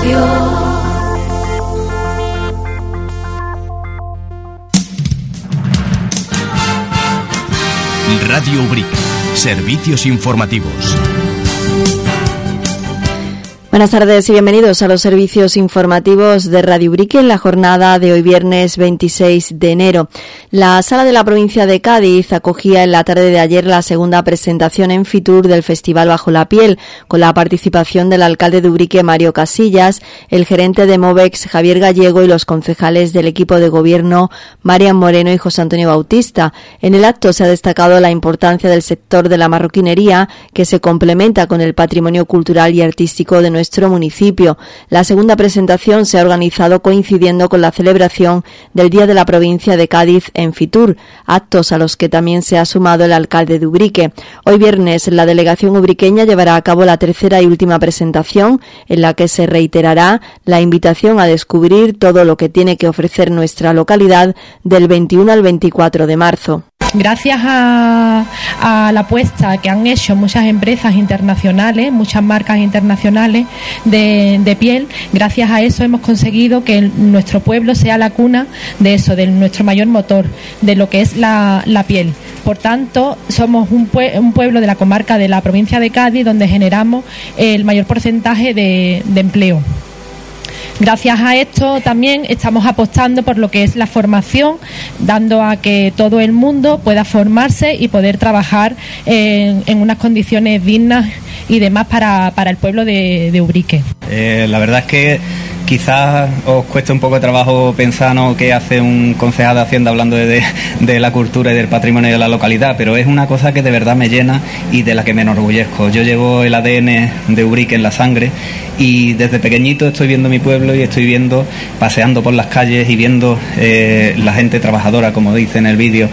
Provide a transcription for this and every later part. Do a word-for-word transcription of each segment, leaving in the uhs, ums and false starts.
Radio. Radio Ubrique, servicios informativos. Buenas tardes y bienvenidos a los servicios informativos de Radio Ubrique en la jornada de hoy viernes veintiséis de enero. La Sala de la Provincia de Cádiz acogía en la tarde de ayer la segunda presentación en Fitur del Festival Bajo la Piel, con la participación del alcalde de Ubrique, Mario Casillas, el gerente de Movex, Javier Gallego, y los concejales del equipo de gobierno, Marian Moreno y José Antonio Bautista. En el acto se ha destacado la importancia del sector de la marroquinería, que se complementa con el patrimonio cultural y artístico de nuestro nuestro municipio. La segunda presentación se ha organizado coincidiendo con la celebración del Día de la Provincia de Cádiz en Fitur, actos a los que también se ha sumado el alcalde de Ubrique. Hoy viernes la delegación ubriqueña llevará a cabo la tercera y última presentación, en la que se reiterará la invitación a descubrir todo lo que tiene que ofrecer nuestra localidad del veintiuno al veinticuatro de marzo. Gracias a, a la apuesta que han hecho muchas empresas internacionales, muchas marcas internacionales de, de piel, gracias a eso hemos conseguido que nuestro pueblo sea la cuna de eso, de nuestro mayor motor, de lo que es la, la piel. Por tanto, somos un, pue- un pueblo de la comarca de la provincia de Cádiz donde generamos el mayor porcentaje de, de empleo. Gracias a esto también estamos apostando por lo que es la formación, dando a que todo el mundo pueda formarse y poder trabajar en, en unas condiciones dignas y demás para, para el pueblo de, de Ubrique. Eh, la verdad es que quizás os cueste un poco de trabajo pensar, ¿no?, qué hace un concejal de Hacienda hablando de, de, de la cultura y del patrimonio de la localidad, pero es una cosa que de verdad me llena y de la que me enorgullezco. Yo llevo el A D N de Ubrique en la sangre y desde pequeñito estoy viendo mi pueblo y estoy viendo, paseando por las calles y viendo eh, la gente trabajadora, como dice en el vídeo.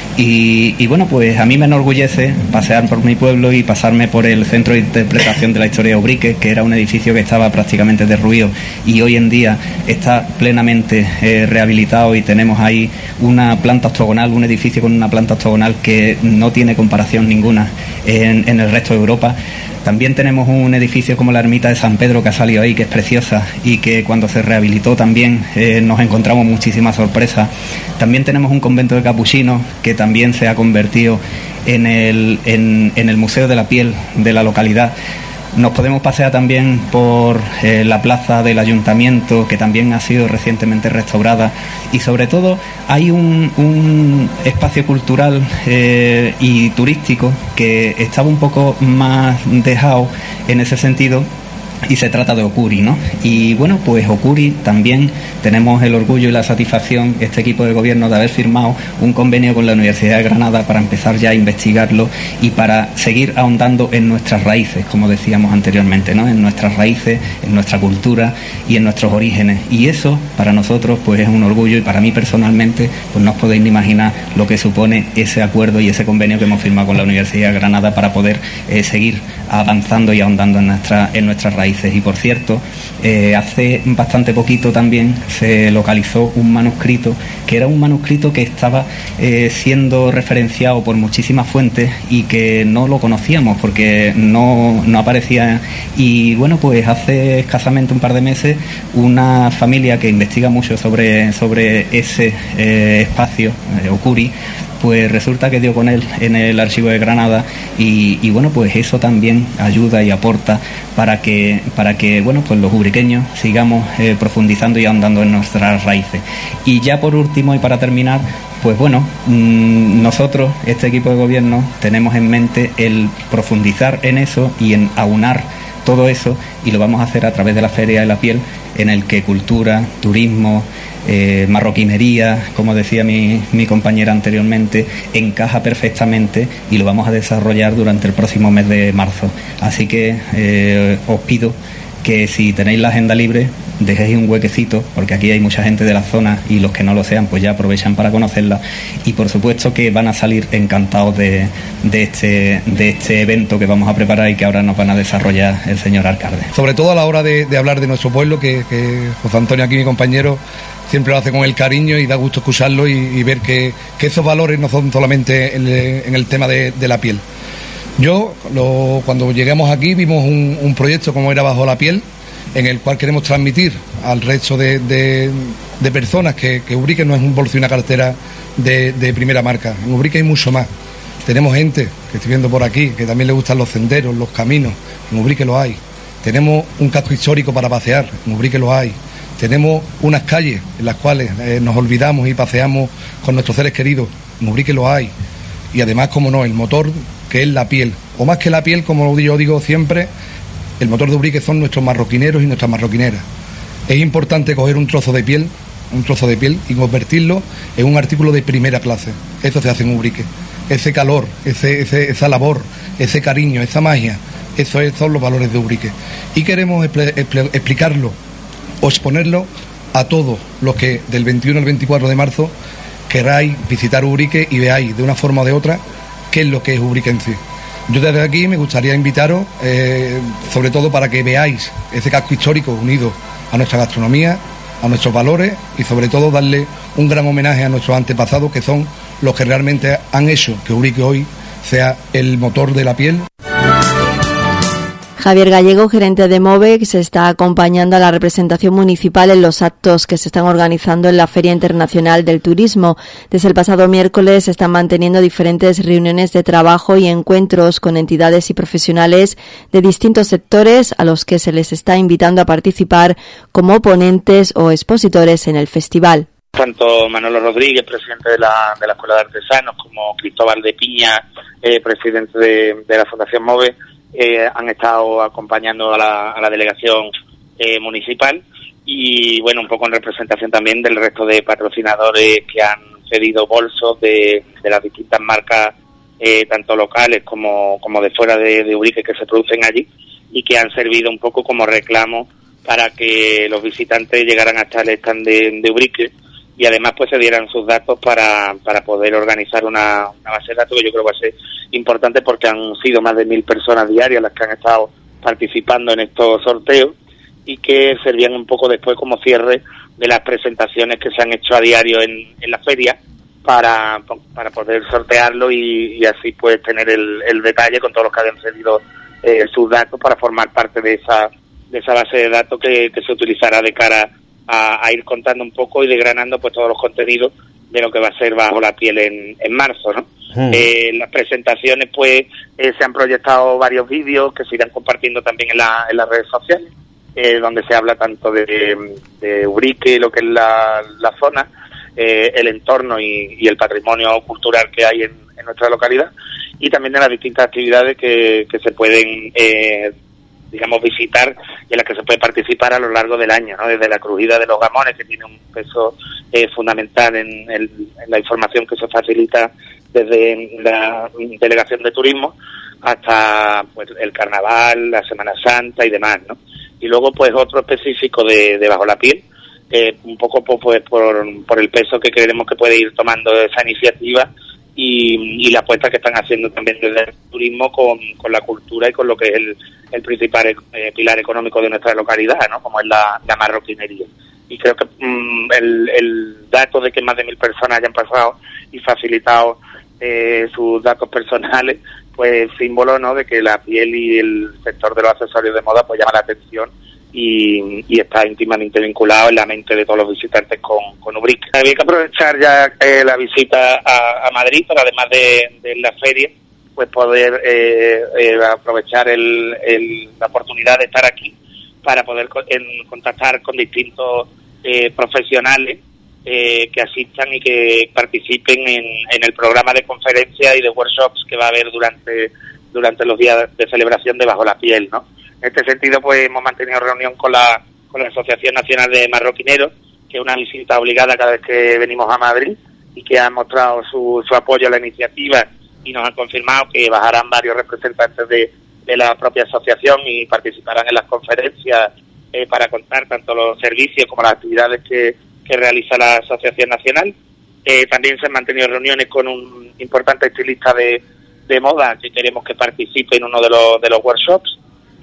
Y, y bueno, pues a mí me enorgullece pasear por mi pueblo y pasarme por el Centro de Interpretación de la Historia de Ubrique, que era un edificio que estaba prácticamente derruido y hoy en día está plenamente eh, rehabilitado y tenemos ahí una planta octogonal, un edificio con una planta octogonal que no tiene comparación ninguna en, en el resto de Europa. También tenemos un edificio como la Ermita de San Pedro que ha salido ahí, que es preciosa y que cuando se rehabilitó también eh, nos encontramos muchísimas sorpresas. También tenemos un convento de capuchinos que también se ha convertido en el, en, en el Museo de la Piel de la localidad. Nos podemos pasear también por eh, la plaza del ayuntamiento, que también ha sido recientemente restaurada, y sobre todo hay un, un espacio cultural eh, y turístico que estaba un poco más dejado en ese sentido, y se trata de Ocuri, ¿no? Y bueno, pues Ocuri también tenemos el orgullo y la satisfacción, este equipo de gobierno, de haber firmado un convenio con la Universidad de Granada para empezar ya a investigarlo y para seguir ahondando en nuestras raíces, como decíamos anteriormente, ¿no? En nuestras raíces, en nuestra cultura y en nuestros orígenes. Y eso para nosotros pues es un orgullo, y para mí personalmente pues no os podéis ni imaginar lo que supone ese acuerdo y ese convenio que hemos firmado con la Universidad de Granada para poder eh, seguir avanzando y ahondando en, nuestra, en nuestras raíces. Y por cierto, eh, hace bastante poquito también se localizó un manuscrito, que era un manuscrito que estaba eh, siendo referenciado por muchísimas fuentes y que no lo conocíamos porque no, no aparecía. Y bueno, pues hace escasamente un par de meses una familia que investiga mucho sobre, sobre ese eh, espacio, eh, Ocuri, pues resulta que dio con él en el archivo de Granada y, y bueno, pues eso también ayuda y aporta para que, para que bueno, pues los ubriqueños sigamos eh, profundizando y ahondando en nuestras raíces. Y ya por último y para terminar, pues bueno, mmm, nosotros, este equipo de gobierno, tenemos en mente el profundizar en eso y en aunar todo eso, y lo vamos a hacer a través de la Feria de la Piel, en el que cultura, turismo, eh, marroquinería, como decía mi, mi compañera anteriormente, encaja perfectamente, y lo vamos a desarrollar durante el próximo mes de marzo. Así que eh, os pido que si tenéis la agenda libre, dejéis un huequecito, porque aquí hay mucha gente de la zona y los que no lo sean pues ya aprovechan para conocerla, y por supuesto que van a salir encantados de, de, este, de este evento que vamos a preparar y que ahora nos van a desarrollar el señor alcalde. Sobre todo a la hora de, de hablar de nuestro pueblo, que, que José Antonio, aquí mi compañero, siempre lo hace con el cariño y da gusto escucharlo y, y ver que, que esos valores no son solamente en, en el tema de, de la piel. Yo, lo, cuando llegamos aquí, vimos un, un proyecto como era Bajo la Piel, en el cual queremos transmitir al resto de, de, de personas que, que Ubrique no es un bolso y una cartera de, de primera marca. En Ubrique hay mucho más. Tenemos gente, que estoy viendo por aquí, que también le gustan los senderos, los caminos. En Ubrique lo hay. Tenemos un casco histórico para pasear. En Ubrique lo hay. Tenemos unas calles en las cuales eh, nos olvidamos y paseamos con nuestros seres queridos. En Ubrique lo hay. Y además, como no, el motor, que es la piel. O más que la piel, como yo digo siempre, el motor de Ubrique son nuestros marroquineros y nuestras marroquineras. Es importante coger un trozo de piel, un trozo de piel y convertirlo en un artículo de primera clase. Eso se hace en Ubrique. Ese calor, ese, ese, esa labor, ese cariño, esa magia, eso es, son los valores de Ubrique. Y queremos expl- expl- explicarlo o exponerlo a todos los que del veintiuno al veinticuatro de marzo queráis visitar Ubrique y veáis de una forma o de otra qué es lo que es Ubrique en sí. Yo desde aquí me gustaría invitaros, eh, sobre todo para que veáis ese casco histórico unido a nuestra gastronomía, a nuestros valores y sobre todo darle un gran homenaje a nuestros antepasados, que son los que realmente han hecho que Ubrique hoy sea el motor de la piel. Javier Gallego, gerente de Movex, está acompañando a la representación municipal en los actos que se están organizando en la Feria Internacional del Turismo. Desde el pasado miércoles se están manteniendo diferentes reuniones de trabajo y encuentros con entidades y profesionales de distintos sectores a los que se les está invitando a participar como ponentes o expositores en el festival. Tanto Manolo Rodríguez, presidente de la, de la Escuela de Artesanos, como Cristóbal de Piña, eh, presidente de, de la Fundación Move, Eh, han estado acompañando a la, a la delegación eh, municipal y bueno, un poco en representación también del resto de patrocinadores que han cedido bolsos de, de las distintas marcas, eh, tanto locales como, como de fuera de, de Ubrique, que se producen allí y que han servido un poco como reclamo para que los visitantes llegaran hasta el stand de, de Ubrique y además pues se dieran sus datos para, para poder organizar una, una base de datos que yo creo que va a ser importante, porque han sido más de mil personas diarias las que han estado participando en estos sorteos y que servían un poco después como cierre de las presentaciones que se han hecho a diario en, en la feria para, para poder sortearlo y, y así pues tener el, el detalle con todos los que habían cedido eh, sus datos para formar parte de esa, de esa base de datos que, que se utilizará de cara A, a ir contando un poco y desgranando pues todos los contenidos de lo que va a ser Bajo la Piel en, en marzo, ¿no? Mm. Eh, las presentaciones pues eh, se han proyectado varios vídeos que se irán compartiendo también en, la, en las redes sociales, eh, donde se habla tanto de, de Ubrique, lo que es la, la zona, eh, el entorno y, y el patrimonio cultural que hay en, en nuestra localidad, y también de las distintas actividades que, que se pueden eh, digamos, visitar y en las que se puede participar a lo largo del año, ¿no? Desde la crujida de los gamones, que tiene un peso eh, fundamental en, el, en la información que se facilita desde la Delegación de Turismo, hasta pues el Carnaval, la Semana Santa y demás, ¿no? Y luego pues otro específico de, de Bajo la Piel, eh, un poco pues por, por el peso que creemos que puede ir tomando esa iniciativa y, y la apuesta que están haciendo también desde el turismo con, con la cultura y con lo que es el, el principal eh, pilar económico de nuestra localidad, ¿no? Como es la, la marroquinería. Y creo que mmm, el, el dato de que más de mil personas hayan pasado y facilitado eh, sus datos personales, pues símbolo, ¿no?, de que la piel y el sector de los accesorios de moda pues llama la atención y, y está íntimamente vinculado en la mente de todos los visitantes con, con Ubrique. Había que aprovechar ya eh, la visita a, a Madrid, pero además de, de la feria, pues poder eh, eh, aprovechar el, el, la oportunidad de estar aquí para poder co- en, contactar con distintos eh, profesionales eh, que asistan y que participen en, en el programa de conferencias y de workshops que va a haber durante durante los días de celebración de Bajo la Piel, ¿no? En este sentido, pues hemos mantenido reunión con la con la Asociación Nacional de Marroquineros, que es una visita obligada cada vez que venimos a Madrid y que han mostrado su, su apoyo a la iniciativa y nos han confirmado que bajarán varios representantes de, de la propia asociación y participarán en las conferencias eh, para contar tanto los servicios como las actividades que, que realiza la Asociación Nacional. Eh, también se han mantenido reuniones con un importante estilista de, de moda que queremos que participe en uno de los, de los workshops,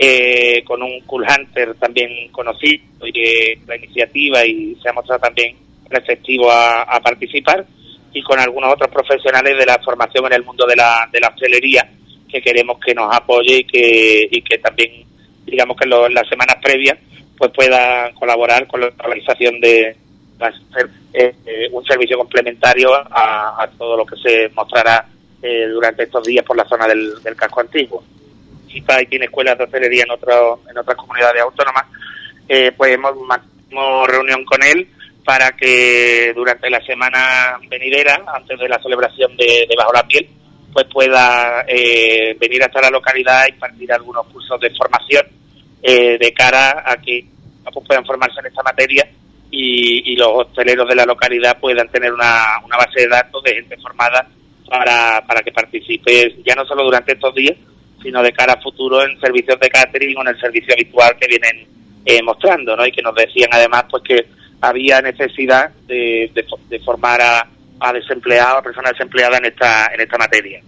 eh, con un cool hunter también conocido y que la iniciativa y se ha mostrado también receptivo a, a participar, y con algunos otros profesionales de la formación en el mundo de la, de la hostelería que queremos que nos apoye y que, y que también, digamos que en, lo, en las semanas previas pues puedan colaborar con la organización de hacer eh, un servicio complementario a, a todo lo que se mostrará eh, durante estos días por la zona del, del casco antiguo. Si hay tiene escuelas de hostelería en otro, en otras comunidades autónomas, eh, pues hemos mantenido reunión con él para que durante la semana venidera, antes de la celebración de, de Bajo la Piel, pues pueda eh, venir hasta la localidad y impartir algunos cursos de formación eh, de cara a que pues, puedan formarse en esta materia y, y los hosteleros de la localidad puedan tener una, una base de datos de gente formada para, para que participe ya no solo durante estos días, sino de cara a futuro en servicios de catering o en el servicio habitual que vienen eh, mostrando, ¿no? Y que nos decían además pues que había necesidad de, de, de formar a, a desempleados, a personas desempleadas en esta en esta materia.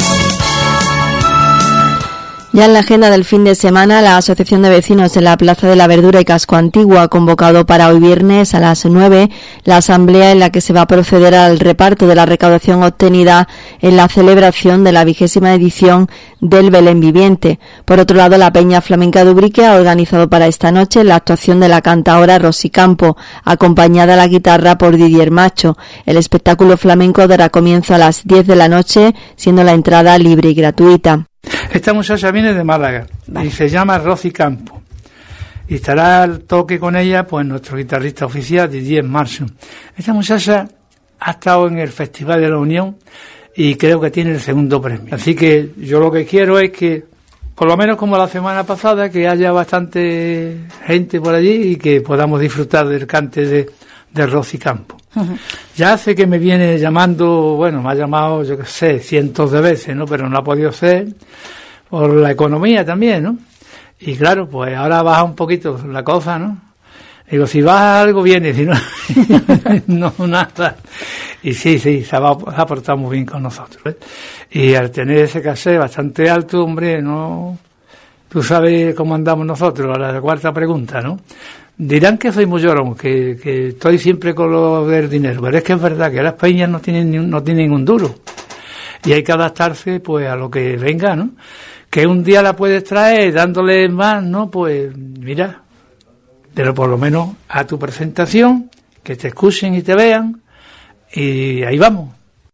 Ya en la agenda del fin de semana, la Asociación de Vecinos de la Plaza de la Verdura y Casco Antiguo ha convocado para hoy viernes a las nueve la asamblea en la que se va a proceder al reparto de la recaudación obtenida en la celebración de la vigésima edición del Belén Viviente. Por otro lado, la Peña Flamenca de Ubrique ha organizado para esta noche la actuación de la cantaora Rosy Campo, acompañada a la guitarra por Didier Macho. El espectáculo flamenco dará comienzo a las diez de la noche, siendo la entrada libre y gratuita. Esta muchacha viene de Málaga, vale, y se llama Rosy Campo. Y estará al toque con ella pues nuestro guitarrista oficial, Didier Macho. Esta muchacha ha estado en el Festival de la Unión y creo que tiene el segundo premio. Así que yo lo que quiero es que, por lo menos como la semana pasada, que haya bastante gente por allí y que podamos disfrutar del cante de, de Rosy Campo. Uh-huh. Ya hace que me viene llamando, bueno, me ha llamado, yo qué sé, cientos de veces, ¿no? Pero no ha podido ser por la economía también, ¿no? Y claro, pues ahora baja un poquito la cosa, ¿no? Digo, si baja algo viene, si no, no, nada. Y sí, sí, se ha, se ha portado muy bien con nosotros, ¿eh? Y al tener ese caché bastante alto, hombre, no, tú sabes cómo andamos nosotros, a la cuarta pregunta, ¿no? Dirán que soy muy llorón, que, que estoy siempre con lo del dinero, pero es que es verdad que las peñas no tienen, ni, no tienen un duro. Y hay que adaptarse, pues, a lo que venga, ¿no? Que un día la puedes traer dándole más, ¿no? Pues, mira, pero por lo menos a tu presentación, que te escuchen y te vean, y ahí vamos.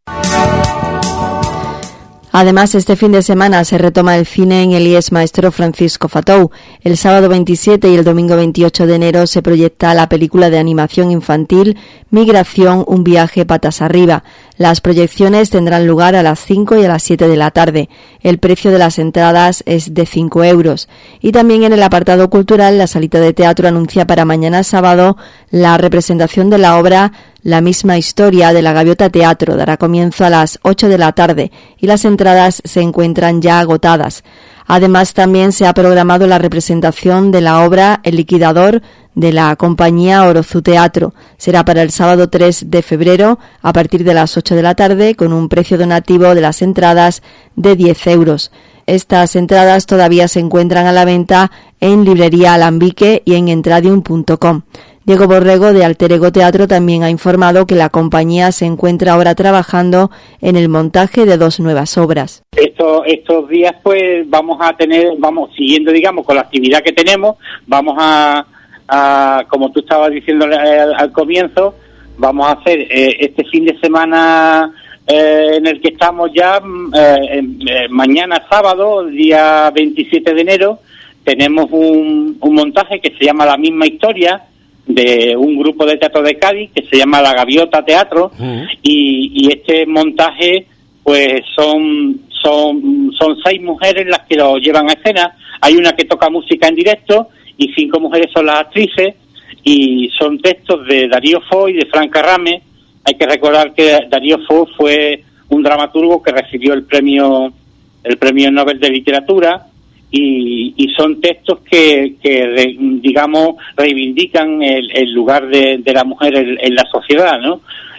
Además, este fin de semana se retoma el cine en el I E S Maestro Francisco Fatou. El sábado veintisiete y el domingo veintiocho de enero se proyecta la película de animación infantil Migración, un viaje patas arriba. Las proyecciones tendrán lugar a las cinco y a las siete de la tarde. El precio de las entradas es de cinco euros. Y también en el apartado cultural, la Salita de Teatro anuncia para mañana sábado la representación de la obra La misma historia de la Gaviota Teatro. Dará comienzo a las ocho de la tarde y las entradas se encuentran ya agotadas. Además, también se ha programado la representación de la obra El liquidador de la compañía Orozu Teatro. Será para el sábado tres de febrero a partir de las ocho de la tarde con un precio donativo de las entradas de diez euros. Estas entradas todavía se encuentran a la venta en Librería Alambique y en entradium punto com. Diego Borrego, de Alter Ego Teatro, también ha informado que la compañía se encuentra ahora trabajando en el montaje de dos nuevas obras. Estos, estos días pues vamos a tener, vamos siguiendo digamos con la actividad que tenemos, vamos a, a como tú estabas diciendo al, al comienzo, vamos a hacer eh, este fin de semana eh, en el que estamos ya, eh, eh, mañana sábado, día veintisiete de enero, tenemos un, un montaje que se llama La misma historia, de un grupo de teatro de Cádiz que se llama La Gaviota Teatro. Uh-huh. y, y este montaje pues son son son seis mujeres las que lo llevan a escena. Hay una que toca música en directo y cinco mujeres son las actrices y son textos de Darío Fo y de Fran Carrame. Hay que recordar que Darío Fo fue un dramaturgo que recibió el premio el premio Nobel de Literatura. Y, y son textos que, que re, digamos, reivindican el, el lugar de, de la mujer en, en la sociedad, ¿no?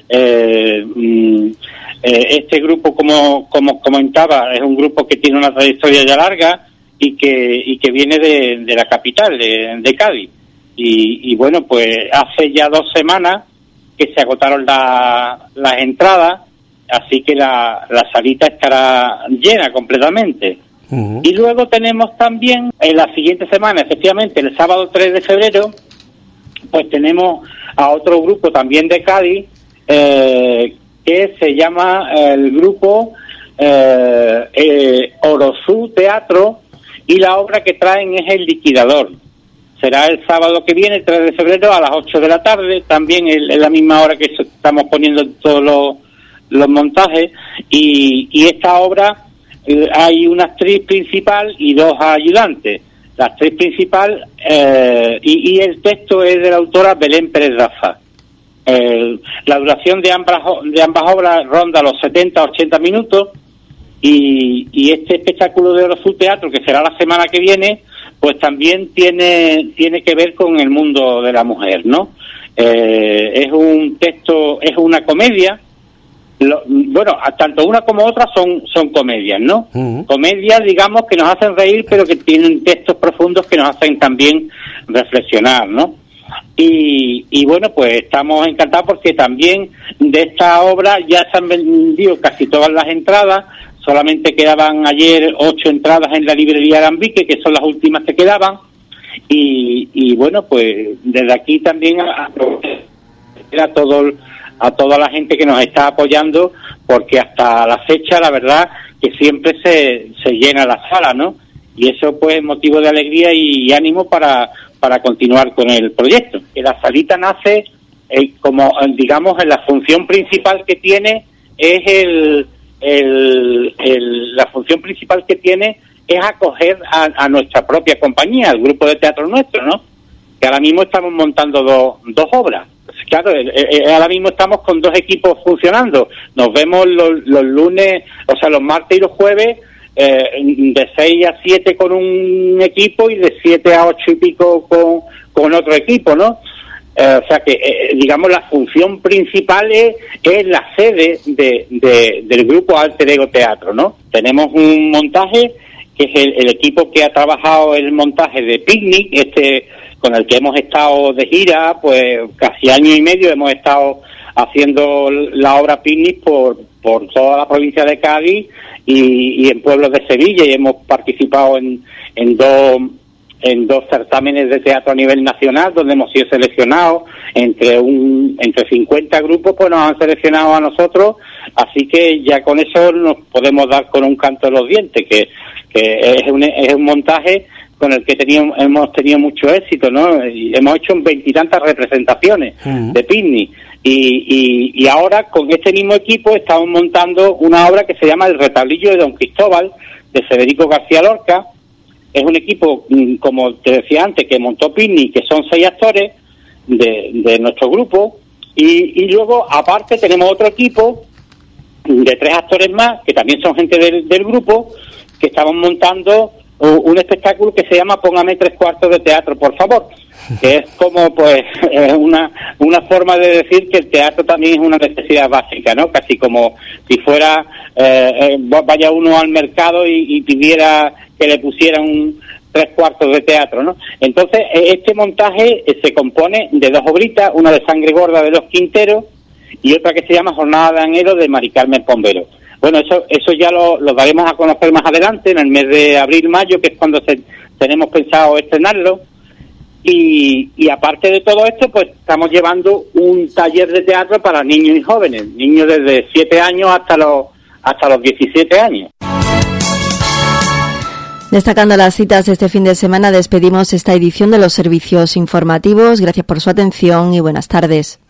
Eh, mm, eh, este grupo, como, como comentaba, es un grupo que tiene una trayectoria ya larga y que, y que viene de, de la capital, de, de Cádiz. Y, y bueno, pues hace ya dos semanas que se agotaron la, las entradas, así que la, la salita estará llena completamente. Uh-huh. Y luego tenemos también, en la siguiente semana, efectivamente, el sábado tres de febrero, pues tenemos a otro grupo también de Cádiz, eh, que se llama el grupo eh, eh, Orosú Teatro, y la obra que traen es El Liquidador. Será el sábado que viene, tres de febrero, a las ocho de la tarde, también en la misma hora que estamos poniendo todos los, los montajes, y, y esta obra eh, hay una actriz principal y dos ayudantes. La actriz principal eh, y, y el texto es de la autora Belén Pérez Daza. Eh, la duración de ambas, de ambas obras ronda los setenta a ochenta minutos, y, y este espectáculo de Orosú Teatro, que será la semana que viene, pues también tiene tiene que ver con el mundo de la mujer, ¿no? Eh, es un texto, es una comedia. Lo, bueno, tanto una como otra son son comedias, ¿no? Uh-huh. Comedias, digamos, que nos hacen reír, pero que tienen textos profundos que nos hacen también reflexionar, ¿no? Y, y bueno, pues estamos encantados porque también de esta obra ya se han vendido casi todas las entradas. Solamente quedaban ayer ocho entradas en la librería Alambique, que son las últimas que quedaban. Y, y bueno, pues desde aquí también a, a, todo, a toda la gente que nos está apoyando, porque hasta la fecha, la verdad, que siempre se, se llena la sala, ¿no? Y eso pues es motivo de alegría y, y ánimo para, para continuar con el proyecto. Que la salita nace eh, como, digamos, en la función principal que tiene es el... El, el, la función principal que tiene es acoger a, a nuestra propia compañía, al grupo de teatro nuestro, ¿no? Que ahora mismo estamos montando dos, dos obras. Claro, eh, eh, ahora mismo estamos con dos equipos funcionando. Nos vemos los, los lunes, o sea, los martes y los jueves, eh, de seis a siete con un equipo y de siete a ocho y pico con, con otro equipo, ¿no? Eh, o sea que, eh, digamos, la función principal es, es la sede de, de, del grupo Alter Ego Teatro, ¿no? Tenemos un montaje que es el, el equipo que ha trabajado el montaje de Picnic, este con el que hemos estado de gira, pues casi año y medio hemos estado haciendo la obra Picnic por, por toda la provincia de Cádiz y, y en pueblos de Sevilla, y hemos participado en, en dos... en dos certámenes de teatro a nivel nacional, donde hemos sido seleccionados entre un entre cincuenta grupos, pues nos han seleccionado a nosotros, así que ya con eso nos podemos dar con un canto en los dientes, que, que es un es un montaje con el que teníamos, hemos tenido mucho éxito, ¿no? Y hemos hecho veintitantas representaciones uh-huh. de Picnic, y, y, y ahora con este mismo equipo estamos montando una obra que se llama El Retablillo de Don Cristóbal, de Federico García Lorca. Es un equipo, como te decía antes, que montó Picnic, que son seis actores de, de nuestro grupo, y, y luego, aparte, tenemos otro equipo de tres actores más, que también son gente del, del grupo, que estamos montando un espectáculo que se llama Póngame tres cuartos de teatro, por favor, que es como, pues, una, una forma de decir que el teatro también es una necesidad básica, ¿no? Casi como si fuera, eh, vaya uno al mercado y, y pidiera que le pusieran un tres cuartos de teatro, ¿no? Entonces, este montaje se compone de dos obritas, una de Sangre Gorda de Los Quinteros y otra que se llama Jornada de Anhelo de Mari Carmen Pombero. Bueno, eso eso ya lo, lo daremos a conocer más adelante, en el mes de abril-mayo, que es cuando se, tenemos pensado estrenarlo. Y, y aparte de todo esto, pues estamos llevando un taller de teatro para niños y jóvenes, niños desde siete años hasta los hasta los diecisiete años. Destacando las citas este fin de semana, despedimos esta edición de los servicios informativos. Gracias por su atención y buenas tardes.